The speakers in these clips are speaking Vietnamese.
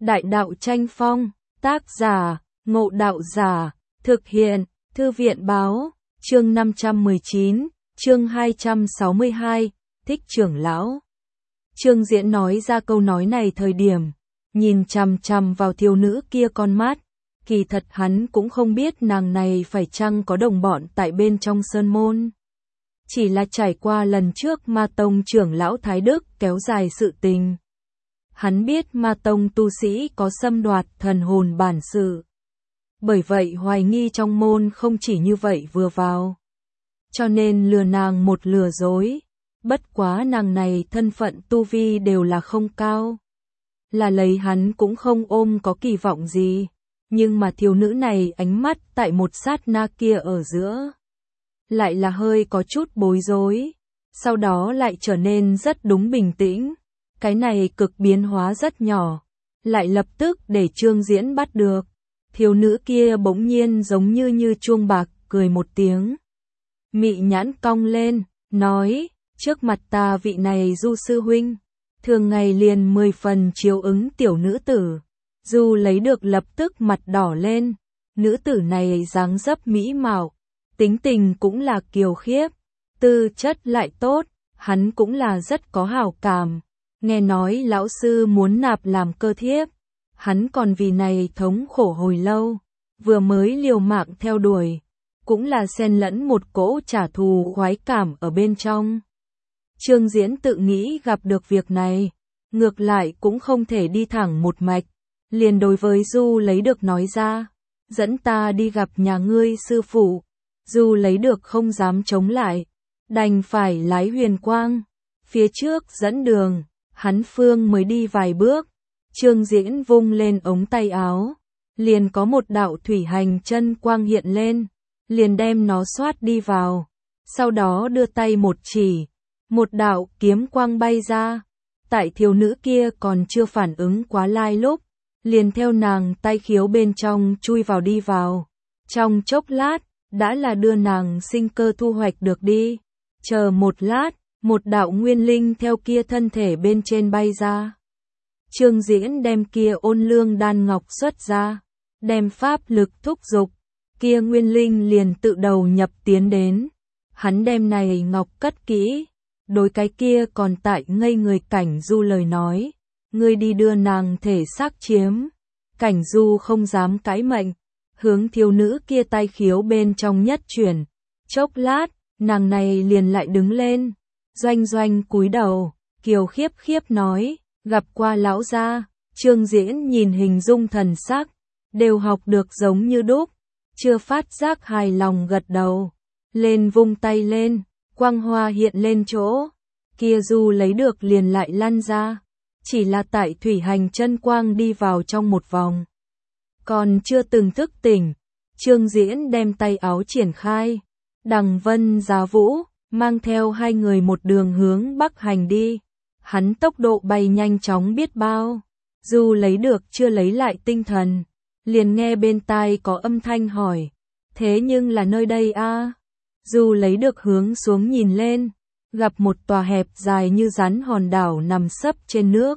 Đại đạo tranh phong, tác giả, Ngộ Đạo Giả, thực hiện, Thư viện báo, chương 519, chương 262, Thích trưởng lão. Trương Diễn nói ra câu nói này thời điểm, nhìn chằm chằm vào thiếu nữ kia con mắt, kỳ thật hắn cũng không biết nàng này phải chăng có đồng bọn tại bên trong sơn môn. Chỉ là trải qua lần trước Ma Tông trưởng lão Thái Đức kéo dài sự tình. Hắn biết Ma Tông tu sĩ có xâm đoạt thần hồn bản sự. Bởi vậy hoài nghi trong môn không chỉ như vậy vừa vào. Cho nên lừa nàng một lừa dối. Bất quá nàng này thân phận tu vi đều là không cao. Là lấy hắn cũng không ôm có kỳ vọng gì. Nhưng mà thiếu nữ này ánh mắt tại một sát na kia ở giữa. Lại là hơi có chút bối rối. Sau đó lại trở nên rất đúng bình tĩnh. Cái này cực biến hóa rất nhỏ. Lại lập tức để Trương Diễn bắt được. Thiếu nữ kia bỗng nhiên giống như chuông bạc, cười một tiếng. Mị nhãn cong lên, nói, trước mặt ta vị này Du sư huynh, thường ngày liền 10 phần chiếu ứng tiểu nữ tử. Du lấy được lập tức mặt đỏ lên, nữ tử này dáng dấp mỹ mạo, tính tình cũng là kiều khiếp, tư chất lại tốt, hắn cũng là rất có hảo cảm. Nghe nói lão sư muốn nạp làm cơ thiếp. Hắn còn vì này thống khổ hồi lâu, vừa mới liều mạng theo đuổi, cũng là xen lẫn một cỗ trả thù khoái cảm ở bên trong. Trương Diễn tự nghĩ gặp được việc này, ngược lại cũng không thể đi thẳng một mạch, liền đối với Du lấy được nói ra, dẫn ta đi gặp nhà ngươi sư phụ. Du lấy được không dám chống lại, đành phải lái huyền quang, phía trước dẫn đường, hắn phương mới đi vài bước. Trương Diễn vung lên ống tay áo, liền có một đạo thủy hành chân quang hiện lên, liền đem nó xoát đi vào, sau đó đưa tay một chỉ, một đạo kiếm quang bay ra, tại thiếu nữ kia còn chưa phản ứng quá lai lúc, liền theo nàng tay khiếu bên trong chui vào đi vào, trong chốc lát, đã là đưa nàng sinh cơ thu hoạch được đi, chờ một lát, một đạo nguyên linh theo kia thân thể bên trên bay ra. Trương Diễn đem kia ôn lương đan ngọc xuất ra, đem pháp lực thúc dục, kia nguyên linh liền tự đầu nhập tiến đến. Hắn đem này ngọc cất kỹ, đối cái kia còn tại ngây người Cảnh Du lời nói, ngươi đi đưa nàng thể xác chiếm. Cảnh Du không dám cãi mệnh, hướng thiếu nữ kia tay khiếu bên trong nhất chuyển, chốc lát, nàng này liền lại đứng lên, doanh doanh cúi đầu, kiều khiếp khiếp nói. Gặp qua lão gia. Trương Diễn nhìn hình dung thần sắc, đều học được giống như đúc, chưa phát giác hài lòng gật đầu, lên vung tay lên, quang hoa hiện lên chỗ, kia Du lấy được liền lại lăn ra, chỉ là tại thủy hành chân quang đi vào trong một vòng. Còn chưa từng thức tỉnh, Trương Diễn đem tay áo triển khai, Đằng Vân Giá Vũ, mang theo hai người một đường hướng Bắc hành đi. Hắn tốc độ bay nhanh chóng biết bao, Du lấy được chưa lấy lại tinh thần, liền nghe bên tai có âm thanh hỏi, thế nhưng là nơi đây a? Du lấy được hướng xuống nhìn lên, gặp một tòa hẹp dài như rắn hòn đảo nằm sấp trên nước.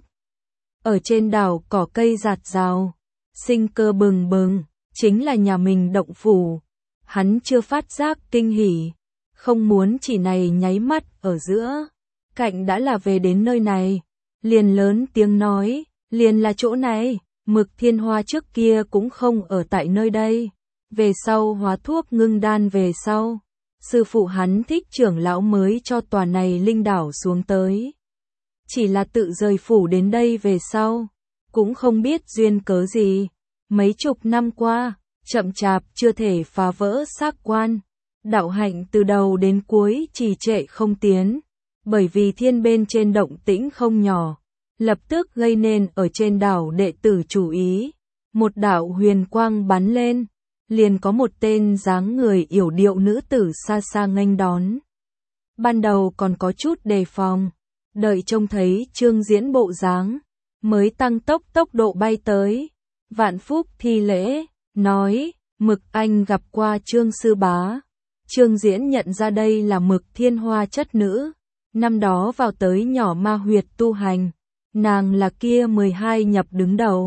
Ở trên đảo cỏ cây rạt rào, sinh cơ bừng bừng, chính là nhà mình động phủ. Hắn chưa phát giác kinh hỉ, không muốn chỉ này nháy mắt ở giữa. Cạnh đã là về đến nơi này, liền lớn tiếng nói, liền là chỗ này, Mực Thiên Hoa trước kia cũng không ở tại nơi đây, về sau hóa thuốc ngưng đan về sau, sư phụ hắn Thích trưởng lão mới cho tòa này linh đảo xuống tới. Chỉ là tự rời phủ đến đây về sau, cũng không biết duyên cớ gì, mấy chục năm qua, chậm chạp chưa thể phá vỡ xác quan, đạo hạnh từ đầu đến cuối trì trệ không tiến. Bởi vì thiên bên trên động tĩnh không nhỏ, lập tức gây nên ở trên đảo đệ tử chú ý. Một đạo huyền quang bắn lên, liền có một tên dáng người yểu điệu nữ tử xa xa nghênh đón. Ban đầu còn có chút đề phòng, đợi trông thấy Trương Diễn bộ dáng, mới tăng tốc độ bay tới. Vạn phúc thi lễ, nói, Mực anh gặp qua Trương sư bá. Trương Diễn nhận ra đây là Mực Thiên Hoa chất nữ. Năm đó vào tới nhỏ ma huyệt tu hành, nàng là kia 12 nhập đứng đầu,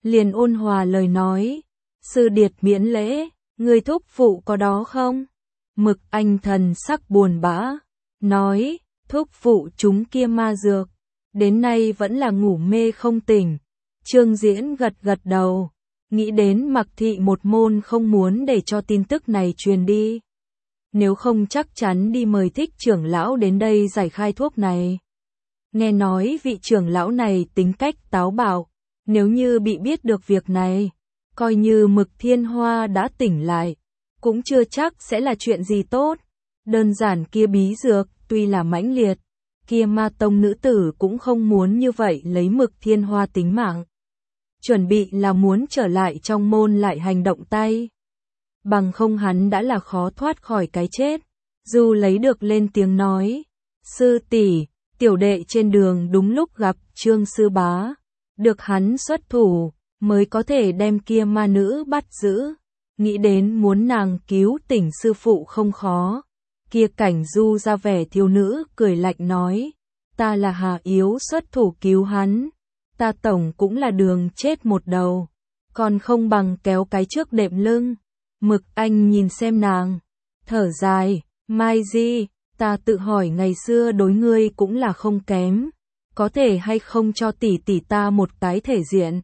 liền ôn hòa lời nói, sư điệt miễn lễ, người thúc phụ có đó không? Mực Anh thần sắc buồn bã, nói, thúc phụ chúng kia ma dược, đến nay vẫn là ngủ mê không tỉnh. Trương Diễn gật gật đầu, nghĩ đến Mặc thị một môn không muốn để cho tin tức này truyền đi. Nếu không chắc chắn đi mời Thích trưởng lão đến đây giải khai thuốc này. Nghe nói vị trưởng lão này tính cách táo bạo, nếu như bị biết được việc này, coi như Mực Thiên Hoa đã tỉnh lại, cũng chưa chắc sẽ là chuyện gì tốt. Đơn giản kia bí dược, tuy là mãnh liệt, kia ma tông nữ tử cũng không muốn như vậy lấy Mực Thiên Hoa tính mạng. Chuẩn bị là muốn trở lại trong môn lại hành động tay. Bằng không hắn đã là khó thoát khỏi cái chết. Dù lấy được lên tiếng nói, sư tỷ, tiểu đệ trên đường đúng lúc gặp Trương sư bá, được hắn xuất thủ, mới có thể đem kia ma nữ bắt giữ. Nghĩ đến muốn nàng cứu tỉnh sư phụ không khó. Kia Cảnh Du ra vẻ thiếu nữ cười lạnh nói, ta là Hà Yếu xuất thủ cứu hắn, ta tổng cũng là đường chết một đầu, còn không bằng kéo cái trước đệm lưng. Mực Anh nhìn xem nàng, thở dài, Mai Di, ta tự hỏi ngày xưa đối ngươi cũng là không kém, có thể hay không cho tỷ tỷ ta một cái thể diện.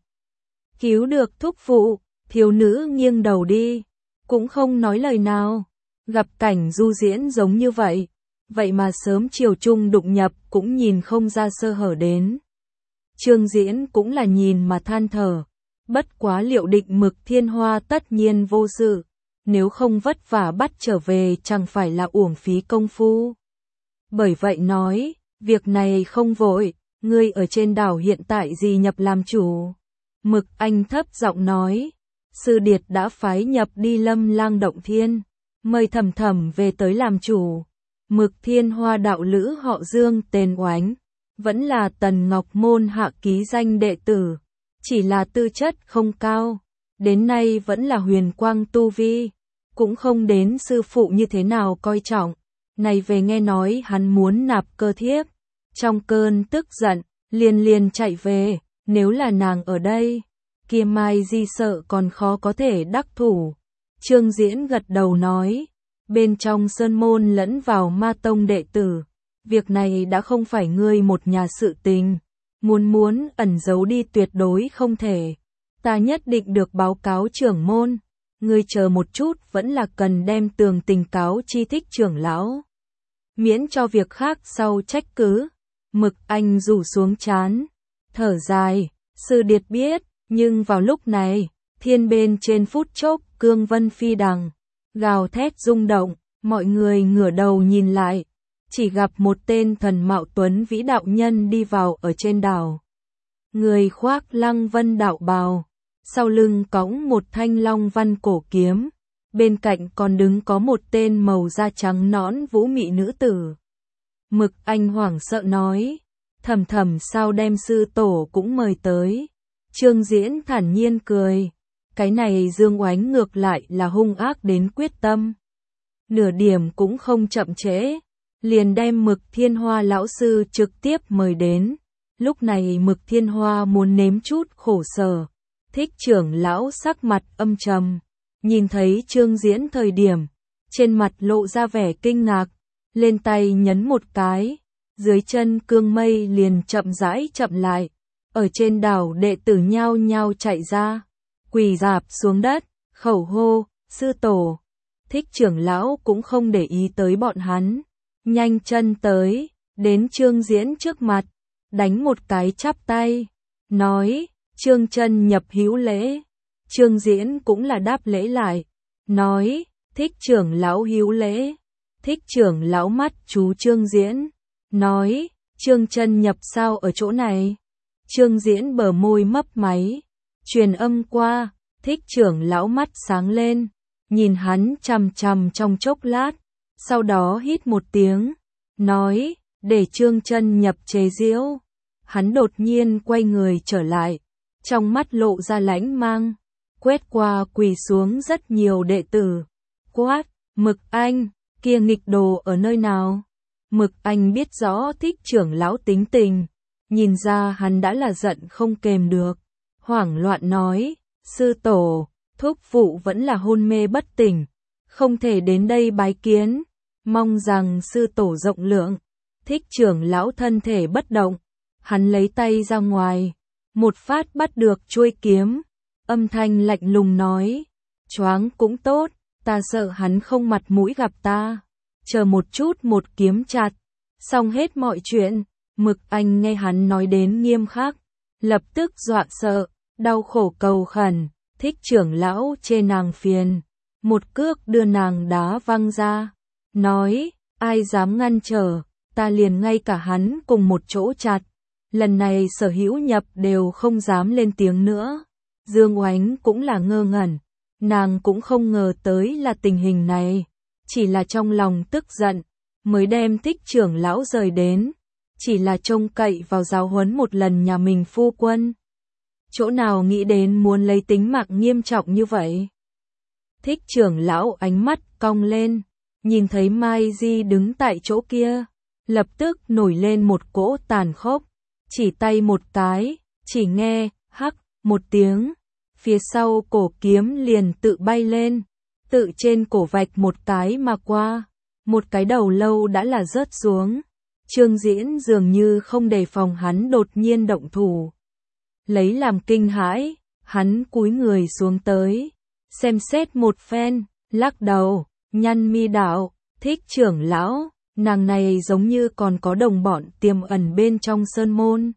Cứu được thúc phụ, thiếu nữ nghiêng đầu đi, cũng không nói lời nào. Gặp Cảnh Du diễn giống như vậy, vậy mà sớm chiều chung đụng nhập cũng nhìn không ra sơ hở đến. Trương Diễn cũng là nhìn mà than thở, bất quá liệu định Mực Thiên Hoa tất nhiên vô sự, nếu không vất vả bắt trở về chẳng phải là uổng phí công phu. Bởi vậy nói, việc này không vội, ngươi ở trên đảo hiện tại gì nhập làm chủ. Mực Anh thấp giọng nói, sư điệt đã phái nhập đi Lâm Lang động thiên, mời Thầm Thầm về tới làm chủ. Mực Thiên Hoa đạo lữ họ Dương tên Oánh, vẫn là Tần Ngọc môn hạ ký danh đệ tử, chỉ là tư chất không cao, đến nay vẫn là huyền quang tu vi, cũng không đến sư phụ như thế nào coi trọng. Này về nghe nói hắn muốn nạp cơ thiếp, trong cơn tức giận, liền chạy về, nếu là nàng ở đây, kia Mai Di sợ còn khó có thể đắc thủ. Trương Diễn gật đầu nói, bên trong sơn môn lẫn vào ma tông đệ tử, việc này đã không phải ngươi một nhà sự tình, muốn ẩn giấu đi tuyệt đối không thể. Ta nhất định được báo cáo trưởng môn, ngươi chờ một chút vẫn là cần đem tường tình cáo chi Thích trưởng lão, miễn cho việc khác sau trách cứ. Mực Anh rủ xuống trán, thở dài, sư điệt biết, nhưng vào lúc này, thiên bên trên phút chốc cương vân phi đằng, gào thét rung động, mọi người ngửa đầu nhìn lại, chỉ gặp một tên thần mạo tuấn vĩ đạo nhân đi vào ở trên đảo. Người khoác lăng vân đạo bào, sau lưng cõng một thanh long văn cổ kiếm, bên cạnh còn đứng có một tên màu da trắng nõn vũ mị nữ tử. Mực Anh hoảng sợ nói, Thầm Thầm sao đem sư tổ cũng mời tới. Trương Diễn thản nhiên cười, cái này Dương Oánh ngược lại là hung ác đến quyết tâm. Nửa điểm cũng không chậm trễ, liền đem Mực Thiên Hoa lão sư trực tiếp mời đến. Lúc này Mực Thiên Hoa muốn nếm chút khổ sở, Thích trưởng lão sắc mặt âm trầm, nhìn thấy Trương Diễn thời điểm, trên mặt lộ ra vẻ kinh ngạc, lên tay nhấn một cái, dưới chân cương mây liền chậm rãi chậm lại, ở trên đảo đệ tử nhao nhao chạy ra, quỳ rạp xuống đất, khẩu hô, sư tổ. Thích trưởng lão cũng không để ý tới bọn hắn, nhanh chân tới, đến Trương Diễn trước mặt, đánh một cái chắp tay, nói, Trương chân nhập hữu lễ. Trương Diễn cũng là đáp lễ lại, nói, Thích trưởng lão hữu lễ. Thích trưởng lão mắt chú Trương Diễn, nói, Trương chân nhập sao ở chỗ này? Trương Diễn bờ môi mấp máy, truyền âm qua, Thích trưởng lão mắt sáng lên, nhìn hắn chằm chằm trong chốc lát, sau đó hít một tiếng, nói, để Trương chân nhập chế giễu. Hắn đột nhiên quay người trở lại, trong mắt lộ ra lãnh mang, quét qua quỳ xuống rất nhiều đệ tử, quát, Mực Anh, kia nghịch đồ ở nơi nào? Mực Anh biết rõ Thích trưởng lão tính tình, nhìn ra hắn đã là giận không kềm được, hoảng loạn nói, sư tổ, thúc phụ vẫn là hôn mê bất tỉnh, không thể đến đây bái kiến, mong rằng sư tổ rộng lượng. Thích trưởng lão thân thể bất động, hắn lấy tay ra ngoài, một phát bắt được chuôi kiếm, âm thanh lạnh lùng nói, choáng cũng tốt, ta sợ hắn không mặt mũi gặp ta, chờ một chút một kiếm chặt, xong hết mọi chuyện. Mực Anh nghe hắn nói đến nghiêm khắc, lập tức dọa sợ, đau khổ cầu khẩn, Thích trưởng lão chê nàng phiền, một cước đưa nàng đá văng ra, nói, ai dám ngăn trở, ta liền ngay cả hắn cùng một chỗ chặt. Lần này Sở Hữu Nhập đều không dám lên tiếng nữa. Dương Oánh cũng là ngơ ngẩn, nàng cũng không ngờ tới là tình hình này, chỉ là trong lòng tức giận, mới đem Thích trưởng lão rời đến, chỉ là trông cậy vào giáo huấn một lần nhà mình phu quân. Chỗ nào nghĩ đến muốn lấy tính mạng nghiêm trọng như vậy. Thích trưởng lão ánh mắt cong lên, nhìn thấy Mai Di đứng tại chỗ kia, lập tức nổi lên một cỗ tàn khốc, chỉ tay một cái, chỉ nghe, hắc, một tiếng, phía sau cổ kiếm liền tự bay lên, tự trên cổ vạch một cái mà qua, một cái đầu lâu đã là rớt xuống. Trương Diễn dường như không đề phòng hắn đột nhiên động thủ. Lấy làm kinh hãi, hắn cúi người xuống tới, xem xét một phen, lắc đầu, nhăn mi đạo, Thích trưởng lão, nàng này giống như còn có đồng bọn tiềm ẩn bên trong sơn môn.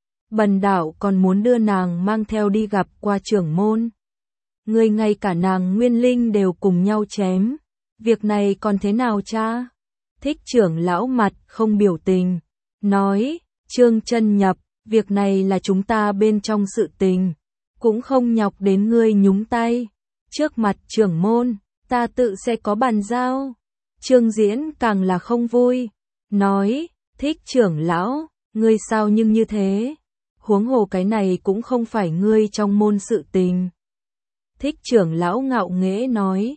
Bần đạo còn muốn đưa nàng mang theo đi gặp qua trưởng môn. Người ngay cả nàng Nguyên Linh đều cùng nhau chém, việc này còn thế nào cha? Thích trưởng lão mặt không biểu tình, nói, Trương Chân Nhập, việc này là chúng ta bên trong sự tình, cũng không nhọc đến ngươi nhúng tay. Trước mặt trưởng môn, ta tự sẽ có bàn giao. Trương Diễn càng là không vui, nói, Thích trưởng lão, ngươi sao nhưng như thế? Huống hồ cái này cũng không phải ngươi trong môn sự tình. Thích trưởng lão ngạo nghễ nói,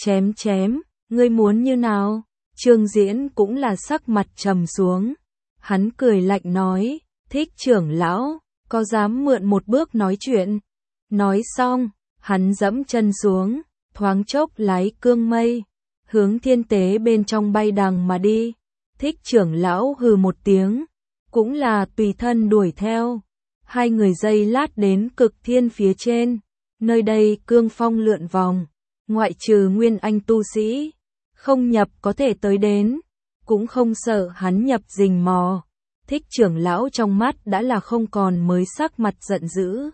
chém, ngươi muốn như nào? Trương Diễn cũng là sắc mặt trầm xuống. Hắn cười lạnh nói, Thích trưởng lão, có dám mượn một bước nói chuyện? Nói xong, hắn dẫm chân xuống, thoáng chốc lái cương mây, hướng thiên tế bên trong bay đằng mà đi. Thích trưởng lão hừ một tiếng, cũng là tùy thân đuổi theo. Hai người giây lát đến cực thiên phía trên, nơi đây cương phong lượn vòng, ngoại trừ nguyên anh tu sĩ, không nhập có thể tới đến, cũng không sợ hắn nhập rình mò. Thích trưởng lão trong mắt đã là không còn mới sắc mặt giận dữ,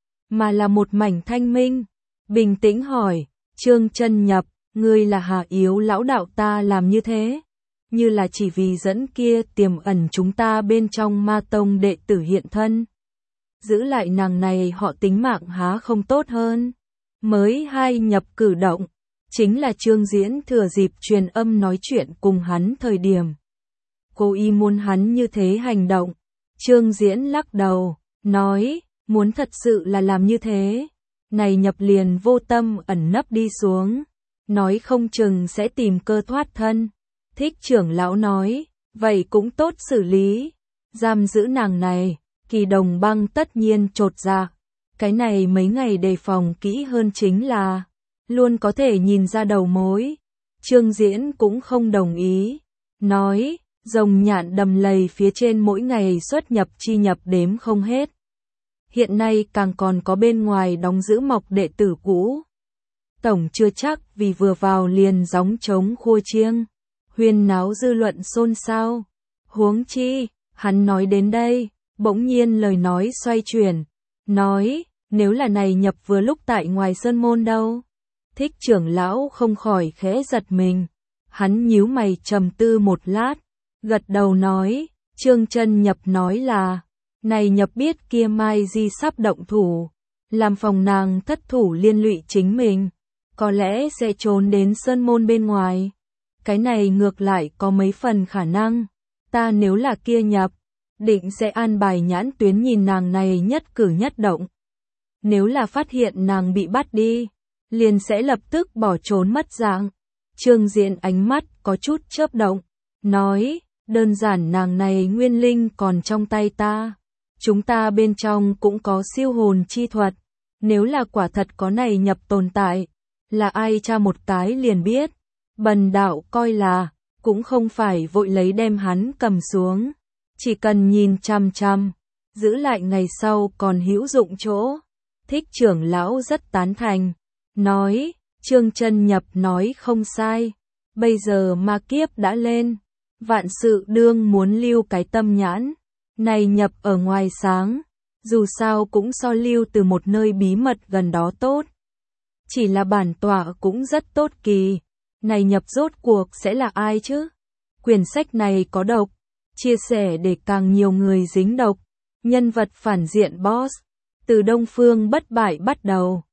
mà là một mảnh thanh minh, bình tĩnh hỏi, Trương Chân Nhập, ngươi là hạ yếu lão đạo ta làm như thế, như là chỉ vì dẫn kia tiềm ẩn chúng ta bên trong ma tông đệ tử hiện thân. Giữ lại nàng này họ tính mạng há không tốt hơn. Mới hai nhập cử động, chính là Trương Diễn thừa dịp truyền âm nói chuyện cùng hắn thời điểm. Cô y muốn hắn như thế hành động. Trương Diễn lắc đầu, nói, muốn thật sự là làm như thế. Này nhập liền vô tâm ẩn nấp đi xuống, nói không chừng sẽ tìm cơ thoát thân. Thích trưởng lão nói, vậy cũng tốt xử lý. Giam giữ nàng này, Kỳ Đồng Băng tất nhiên chột dạ. Cái này mấy ngày đề phòng kỹ hơn chính là, luôn có thể nhìn ra đầu mối. Trương Diễn cũng không đồng ý, nói, rồng nhạn đầm lầy phía trên mỗi ngày xuất nhập chi nhập đếm không hết. Hiện nay càng còn có bên ngoài đóng giữ mọc đệ tử cũ. Tổng chưa chắc vì vừa vào liền gióng trống khua chiêng, huyên náo dư luận xôn xao. Huống chi, hắn nói đến đây, bỗng nhiên lời nói xoay chuyển, nói, nếu là này nhập vừa lúc tại ngoài sơn môn đâu. Thích trưởng lão không khỏi khẽ giật mình, hắn nhíu mày trầm tư một lát, gật đầu nói, Trương Chân Nhập nói là, này nhập biết kia Mai Di sắp động thủ, làm phòng nàng thất thủ liên lụy chính mình, có lẽ sẽ trốn đến sơn môn bên ngoài. Cái này ngược lại có mấy phần khả năng, ta nếu là kia nhập, định sẽ an bài nhãn tuyến nhìn nàng này nhất cử nhất động. Nếu là phát hiện nàng bị bắt đi, liền sẽ lập tức bỏ trốn mất dạng. Trương Diễn ánh mắt có chút chớp động, nói, đơn giản nàng này nguyên linh còn trong tay ta, chúng ta bên trong cũng có siêu hồn chi thuật, nếu là quả thật có này nhập tồn tại, là ai tra một cái liền biết, bần đạo coi là, cũng không phải vội lấy đem hắn cầm xuống, chỉ cần nhìn chằm chằm, giữ lại ngày sau còn hữu dụng chỗ. Thích trưởng lão rất tán thành, nói, Trương Chân Nhập nói không sai, bây giờ ma kiếp đã lên, vạn sự đương muốn lưu cái tâm nhãn, này nhập ở ngoài sáng, dù sao cũng so lưu từ một nơi bí mật gần đó tốt. Chỉ là bản tọa cũng rất tốt kỳ, này nhập rốt cuộc sẽ là ai chứ? Quyển sách này có độc, chia sẻ để càng nhiều người dính độc, nhân vật phản diện boss, từ Đông Phương bất bại bắt đầu.